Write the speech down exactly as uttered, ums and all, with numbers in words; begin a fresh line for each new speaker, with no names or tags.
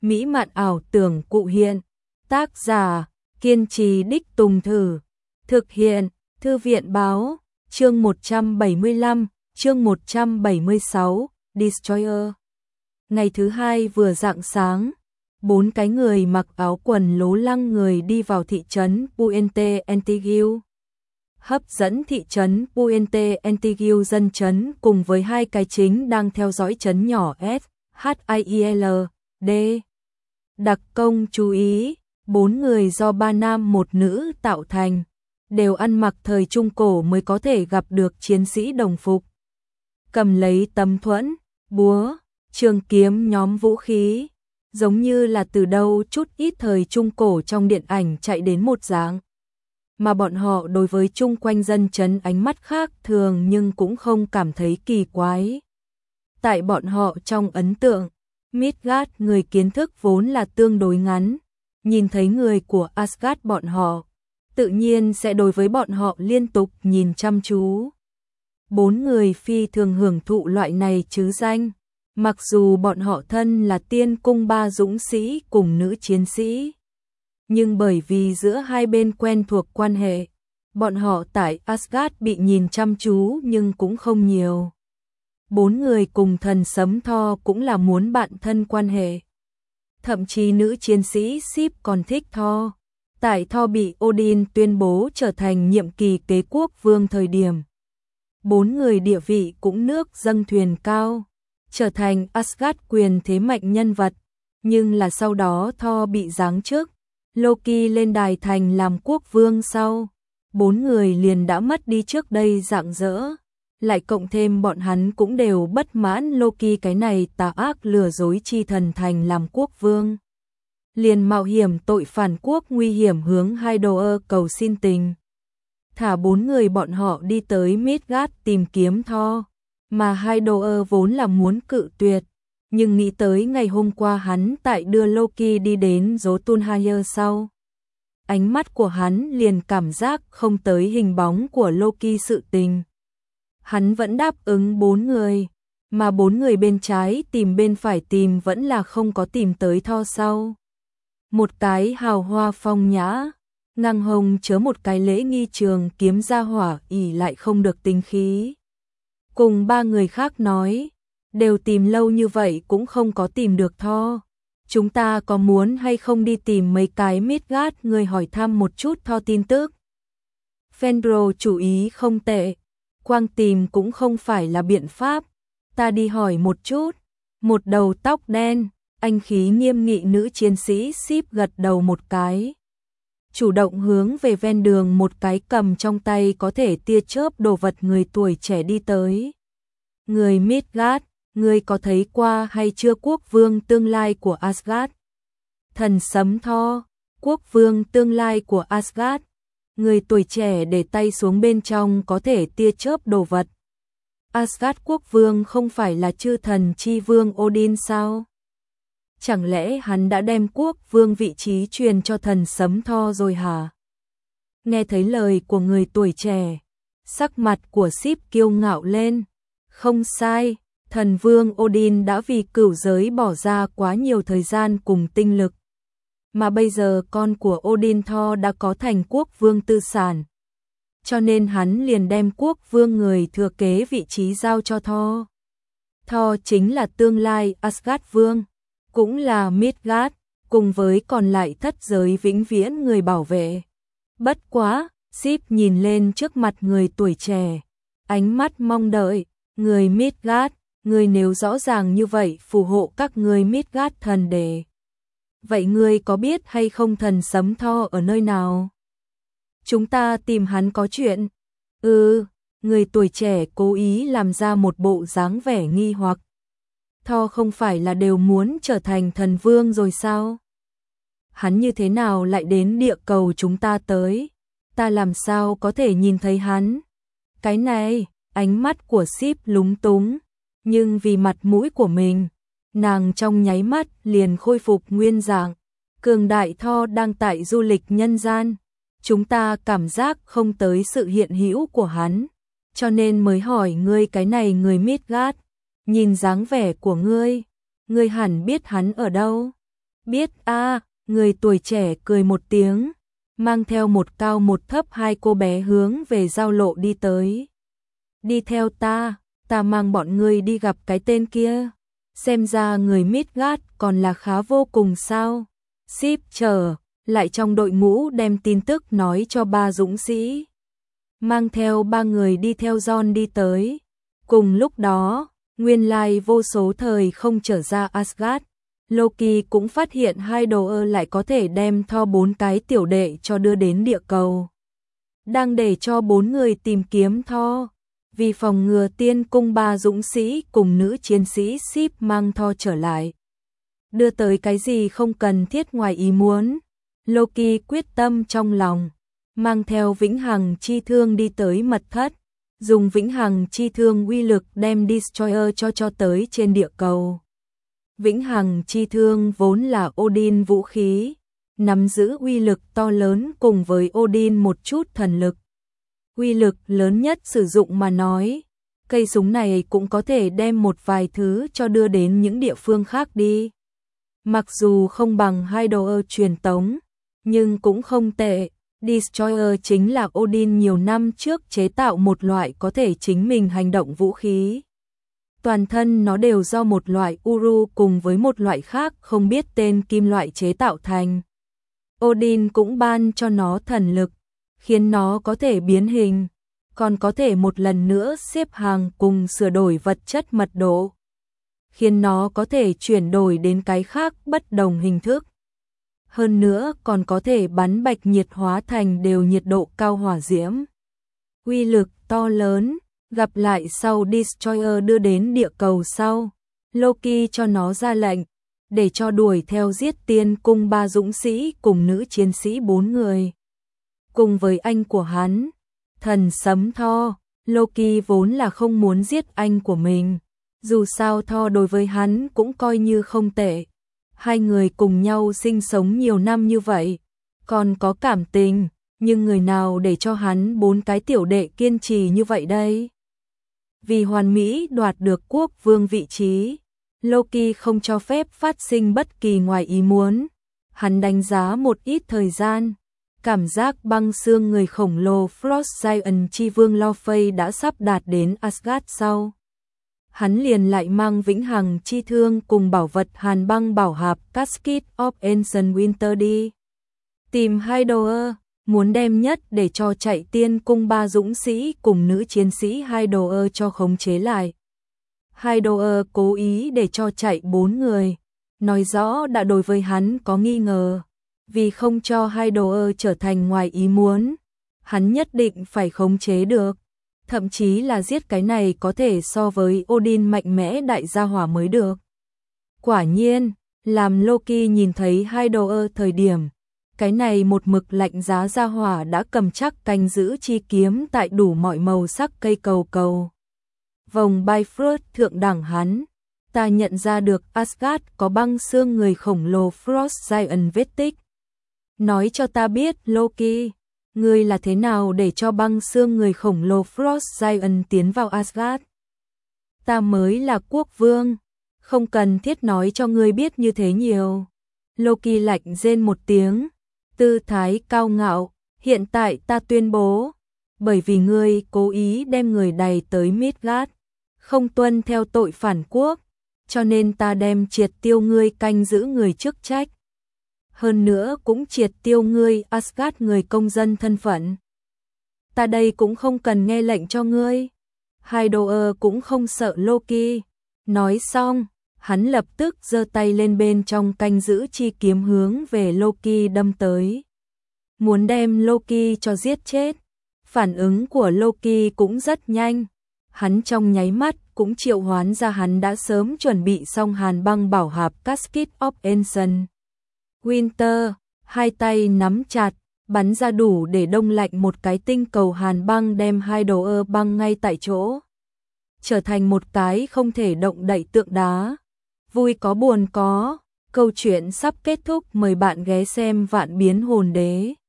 mỹ mạn ảo tưởng cụ hiện. Tác giả, kiên trì đích tùng thử. Thực hiện, Thư viện báo, chương một trăm bảy mươi lăm, chương một trăm bảy mươi sáu, Destroyer. Ngày thứ hai vừa rạng sáng, bốn cái người mặc áo quần lố lăng người đi vào thị trấn Puente Antiguo. Hấp dẫn thị trấn Puente Antiguo dân trấn cùng với hai cái chính đang theo dõi trấn nhỏ S, H I L D. Đặc công chú ý, bốn người do ba nam một nữ tạo thành, đều ăn mặc thời Trung Cổ mới có thể gặp được chiến sĩ đồng phục. Cầm lấy tấm thuẫn, búa, trường kiếm nhóm vũ khí, giống như là từ đâu chút ít thời Trung Cổ trong điện ảnh chạy đến một dáng. Mà bọn họ đối với chung quanh dân trấn ánh mắt khác thường nhưng cũng không cảm thấy kỳ quái. Tại bọn họ trong ấn tượng, Midgard người kiến thức vốn là tương đối ngắn, nhìn thấy người của Asgard bọn họ, tự nhiên sẽ đối với bọn họ liên tục nhìn chăm chú. Bốn người phi thường hưởng thụ loại này chứ danh, mặc dù bọn họ thân là tiên cung ba dũng sĩ cùng nữ chiến sĩ. Nhưng bởi vì giữa hai bên quen thuộc quan hệ, bọn họ tại Asgard bị nhìn chăm chú nhưng cũng không nhiều. Bốn người cùng thần sấm Thor cũng là muốn bạn thân quan hệ. Thậm chí nữ chiến sĩ Sif còn thích Thor. Tại Thor bị Odin tuyên bố trở thành nhiệm kỳ kế quốc vương thời điểm, bốn người địa vị cũng nước dâng thuyền cao, trở thành Asgard quyền thế mạnh nhân vật. Nhưng là sau đó Thor bị giáng chức, Loki lên đài thành làm quốc vương sau, bốn người liền đã mất đi trước đây rạng rỡ. Lại cộng thêm bọn hắn cũng đều bất mãn Loki cái này tà ác lừa dối chi thần thành làm quốc vương. Liền mạo hiểm tội phản quốc nguy hiểm hướng Hydoe cầu xin tình. Thả bốn người bọn họ đi tới Midgard tìm kiếm Thor, mà Hydoe vốn là muốn cự tuyệt, nhưng nghĩ tới ngày hôm qua hắn tại đưa Loki đi đến Jotunheim sau. Ánh mắt của hắn liền cảm giác không tới hình bóng của Loki sự tình. Hắn vẫn đáp ứng bốn người, mà bốn người bên trái tìm bên phải tìm vẫn là không có tìm tới Thor sau. Một cái hào hoa phong nhã, ngang hồng chớ một cái lễ nghi trường kiếm ra hỏa ỉ lại không được tính khí. Cùng ba người khác nói, đều tìm lâu như vậy cũng không có tìm được Thor. Chúng ta có muốn hay không đi tìm mấy cái Midgard người hỏi thăm một chút Thor tin tức. Fenrir chủ ý không tệ, quang tìm cũng không phải là biện pháp, ta đi hỏi một chút. Một đầu tóc đen, anh khí nghiêm nghị nữ chiến sĩ Sif gật đầu một cái, chủ động hướng về ven đường một cái cầm trong tay có thể tia chớp đồ vật người tuổi trẻ đi tới. Người Midgard, người có thấy qua hay chưa quốc vương tương lai của Asgard? Thần sấm Thor, quốc vương tương lai của Asgard. Người tuổi trẻ để tay xuống bên trong có thể tia chớp đồ vật. Asgard quốc vương không phải là chư thần chi vương Odin sao? Chẳng lẽ hắn đã đem quốc vương vị trí truyền cho thần sấm Thor rồi hả? Nghe thấy lời của người tuổi trẻ, sắc mặt của Sif kiêu ngạo lên. Không sai, thần vương Odin đã vì cửu giới bỏ ra quá nhiều thời gian cùng tinh lực. Mà bây giờ con của Odin Thor đã có thành quốc vương tư sản. Cho nên hắn liền đem quốc vương người thừa kế vị trí giao cho Thor. Thor chính là tương lai Asgard vương, cũng là Midgard, cùng với còn lại thất giới vĩnh viễn người bảo vệ. Bất quá, Sif nhìn lên trước mặt người tuổi trẻ, ánh mắt mong đợi. Người Midgard, người nếu rõ ràng như vậy phù hộ các người Midgard thần đề. Vậy ngươi có biết hay không thần sấm Thor ở nơi nào? Chúng ta tìm hắn có chuyện. Ừ, người tuổi trẻ cố ý làm ra một bộ dáng vẻ nghi hoặc. Thor không phải là đều muốn trở thành thần vương rồi sao? Hắn như thế nào lại đến địa cầu chúng ta tới? Ta làm sao có thể nhìn thấy hắn? Cái này, ánh mắt của Sif lúng túng, nhưng vì mặt mũi của mình, nàng trong nháy mắt liền khôi phục nguyên dạng. Cường đại Thor đang tại du lịch nhân gian, chúng ta cảm giác không tới sự hiện hữu của hắn, cho nên mới hỏi ngươi cái này người Midgard. Nhìn dáng vẻ của ngươi, ngươi hẳn biết hắn ở đâu. Biết a, người tuổi trẻ cười một tiếng, mang theo một cao một thấp hai cô bé hướng về giao lộ đi tới. Đi theo ta, ta mang bọn ngươi đi gặp cái tên kia. Xem ra người Midgard còn là khá vô cùng sao. Ship chờ, lại trong đội ngũ đem tin tức nói cho ba dũng sĩ. Mang theo ba người đi theo John đi tới. Cùng lúc đó, nguyên lai vô số thời không trở ra Asgard. Loki cũng phát hiện Hydoe lại có thể đem Thor bốn cái tiểu đệ cho đưa đến địa cầu. Đang để cho bốn người tìm kiếm Thor. Vì phòng ngừa tiên cung ba dũng sĩ cùng nữ chiến sĩ ship mang Thor trở lại. Đưa tới cái gì không cần thiết ngoài ý muốn. Loki quyết tâm trong lòng, mang theo vĩnh hằng chi thương đi tới mật thất, dùng vĩnh hằng chi thương uy lực đem Destroyer cho cho tới trên địa cầu. Vĩnh hằng chi thương vốn là Odin vũ khí, nắm giữ uy lực to lớn cùng với Odin một chút thần lực. Uy lực lớn nhất sử dụng mà nói, cây súng này cũng có thể đem một vài thứ cho đưa đến những địa phương khác đi. Mặc dù không bằng Hydoe truyền tống, nhưng cũng không tệ. Destroyer chính là Odin nhiều năm trước chế tạo một loại có thể chính mình hành động vũ khí. Toàn thân nó đều do một loại uru cùng với một loại khác không biết tên kim loại chế tạo thành. Odin cũng ban cho nó thần lực, khiến nó có thể biến hình, còn có thể một lần nữa xếp hàng cùng sửa đổi vật chất mật độ, khiến nó có thể chuyển đổi đến cái khác bất đồng hình thức. Hơn nữa còn có thể bắn bạch nhiệt hóa thành đều nhiệt độ cao hỏa diễm. Uy lực to lớn, gặp lại sau Destroyer đưa đến địa cầu sau, Loki cho nó ra lệnh, để cho đuổi theo giết tiên cung ba dũng sĩ cùng nữ chiến sĩ bốn người. Cùng với anh của hắn, thần sấm Thor, Loki vốn là không muốn giết anh của mình. Dù sao Thor đối với hắn cũng coi như không tệ. Hai người cùng nhau sinh sống nhiều năm như vậy, còn có cảm tình, nhưng người nào để cho hắn bốn cái tiểu đệ kiên trì như vậy đây? Vì hoàn mỹ đoạt được quốc vương vị trí, Loki không cho phép phát sinh bất kỳ ngoài ý muốn. Hắn đánh giá một ít thời gian, cảm giác băng xương người khổng lồ Frost Giant chi vương Laufey đã sắp đạt đến Asgard sau. Hắn liền lại mang vĩnh hằng chi thương cùng bảo vật hàn băng bảo hạp Casket of Ancient Winter đi. Tìm Hydoe, muốn đem nhất để cho chạy tiên cung ba dũng sĩ cùng nữ chiến sĩ Hydoe cho khống chế lại. Hydoe cố ý để cho chạy bốn người, nói rõ đã đối với hắn có nghi ngờ. Vì không cho Hydoe trở thành ngoài ý muốn, hắn nhất định phải khống chế được. Thậm chí là giết cái này có thể so với Odin mạnh mẽ đại gia hỏa mới được. Quả nhiên, làm Loki nhìn thấy Hydoe thời điểm, cái này một mực lạnh giá gia hỏa đã cầm chắc canh giữ chi kiếm tại đủ mọi màu sắc cây cầu cầu. Vòng Bifrost thượng đẳng hắn, ta nhận ra được Asgard có băng xương người khổng lồ Frost Giant vết tích. Nói cho ta biết Loki, ngươi là thế nào để cho băng xương người khổng lồ Frost Giant tiến vào Asgard? Ta mới là quốc vương, không cần thiết nói cho ngươi biết như thế nhiều. Loki lạnh rên một tiếng, tư thái cao ngạo, hiện tại ta tuyên bố, bởi vì ngươi cố ý đem người đày tới Midgard, không tuân theo tội phản quốc, cho nên ta đem triệt tiêu ngươi canh giữ người chức trách. Hơn nữa cũng triệt tiêu ngươi Asgard người công dân thân phận. Ta đây cũng không cần nghe lệnh cho ngươi. Hydoe cũng không sợ Loki. Nói xong, hắn lập tức giơ tay lên bên trong canh giữ chi kiếm hướng về Loki đâm tới. Muốn đem Loki cho giết chết. Phản ứng của Loki cũng rất nhanh. Hắn trong nháy mắt cũng triệu hoán ra hắn đã sớm chuẩn bị xong hàn băng bảo hạp Casket of Ancient Winter, hai tay nắm chặt, bắn ra đủ để đông lạnh một cái tinh cầu hàn băng đem Hydoe băng ngay tại chỗ. Trở thành một cái không thể động đậy tượng đá. Vui có buồn có, câu chuyện sắp kết thúc, mời bạn ghé xem Vạn Biến Hồn Đế.